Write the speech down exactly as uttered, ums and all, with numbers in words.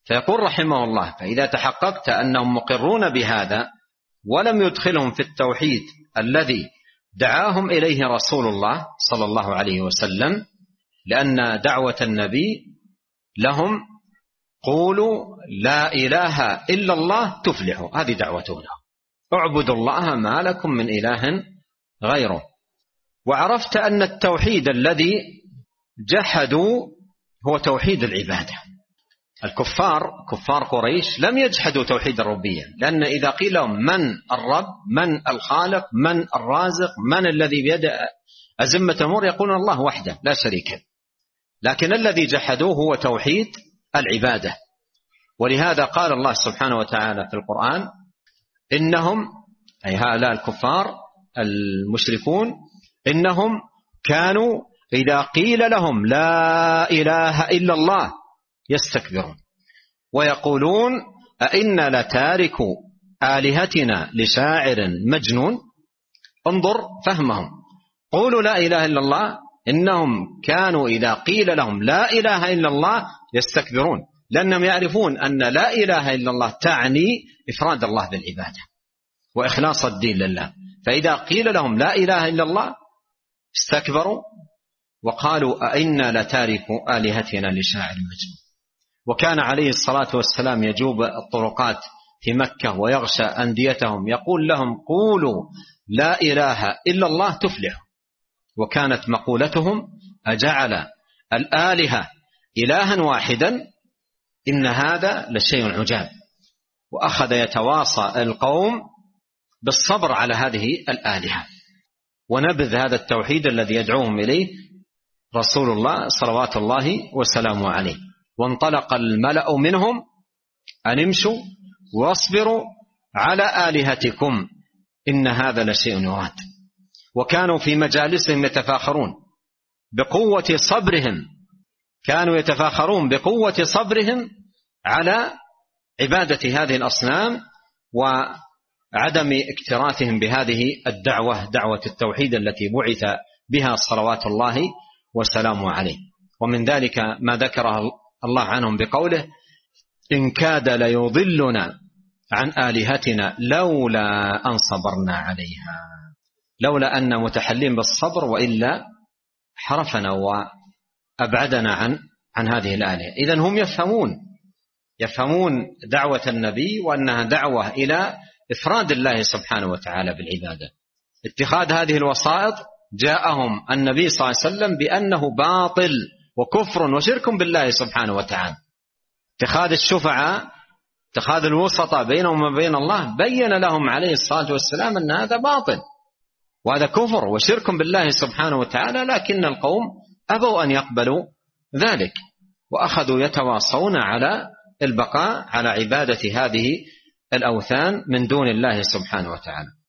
فيقول رحمه الله: فإذا تحققت أنهم مقرون بهذا ولم يدخلهم في التوحيد الذي دعاهم إليه رسول الله صلى الله عليه وسلم، لأن دعوة النبي لهم قولوا لا إله إلا الله تفلحوا، هذه دعوته لهم، اعبدوا الله ما لكم من إله غيره. وعرفت أن التوحيد الذي جحدوا هو توحيد العبادة. الكفار كفار قريش لم يجحدوا توحيد الربوبية، لأن إذا قيل لهم من الرب، من الخالق، من الرازق، من الذي بيد أزمة الأمور، يقولون الله وحده لا شريك له. لكن الذي جحدوه هو توحيد العبادة. ولهذا قال الله سبحانه وتعالى في القرآن: إنهم، أي هؤلاء الكفار المشركون، إنهم كانوا إذا قيل لهم لا إله إلا الله يستكبرون ويقولون أئنا لتاركوا آلهتنا لشاعر مجنون. انظر فهمهم، قولوا لا إله إلا الله، إنهم كانوا إذا قيل لهم لا إله إلا الله يستكبرون، لأنهم يعرفون أن لا إله إلا الله تعني إفراد الله بالعبادة وإخلاص الدين لله. فإذا قيل لهم لا إله إلا الله استكبروا وقالوا أئنا لتاركوا آلهتنا لشاعر مجنون. وكان عليه الصلاة والسلام يجوب الطرقات في مكة ويغشى أنديتهم يقول لهم: قولوا لا إله إلا الله تفلحوا. وكانت مقولتهم: أجعل الآلهة إلها واحدا إن هذا لشيء عجاب. وأخذ يتواصى القوم بالصبر على هذه الآلهة ونبذ هذا التوحيد الذي يدعوهم إليه رسول الله صلوات الله وسلامه عليه. وانطلق الملأ منهم أن امشوا واصبروا على آلهتكم إن هذا لشيء يراد. وكانوا في مجالسهم يتفاخرون بقوة صبرهم، كانوا يتفاخرون بقوة صبرهم على عبادة هذه الأصنام وعدم اكتراثهم بهذه الدعوة، دعوة التوحيد التي بعث بها صلوات الله وسلامه عليه. ومن ذلك ما ذكره الله عنهم بقوله: إن كاد ليضلنا عن آلهتنا لولا أن صبرنا عليها، لولا أن متحلين بالصبر، وإلا حرفنا وأبعدنا عن عن هذه الآلهة. إذن هم يفهمون يفهمون دعوة النبي وأنها دعوة إلى إفراد الله سبحانه وتعالى بالعبادة. اتخاذ هذه الوسائط جاءهم النبي صلى الله عليه وسلم بأنه باطل وكفر وشرك بالله سبحانه وتعالى. اتخاذ الشفعاء، اتخاذ الوسطاء بينهم وبين الله، بين لهم عليه الصلاة والسلام أن هذا باطل وهذا كفر وشرك بالله سبحانه وتعالى، لكن القوم أبوا أن يقبلوا ذلك وأخذوا يتواصون على البقاء على عبادة هذه الأوثان من دون الله سبحانه وتعالى.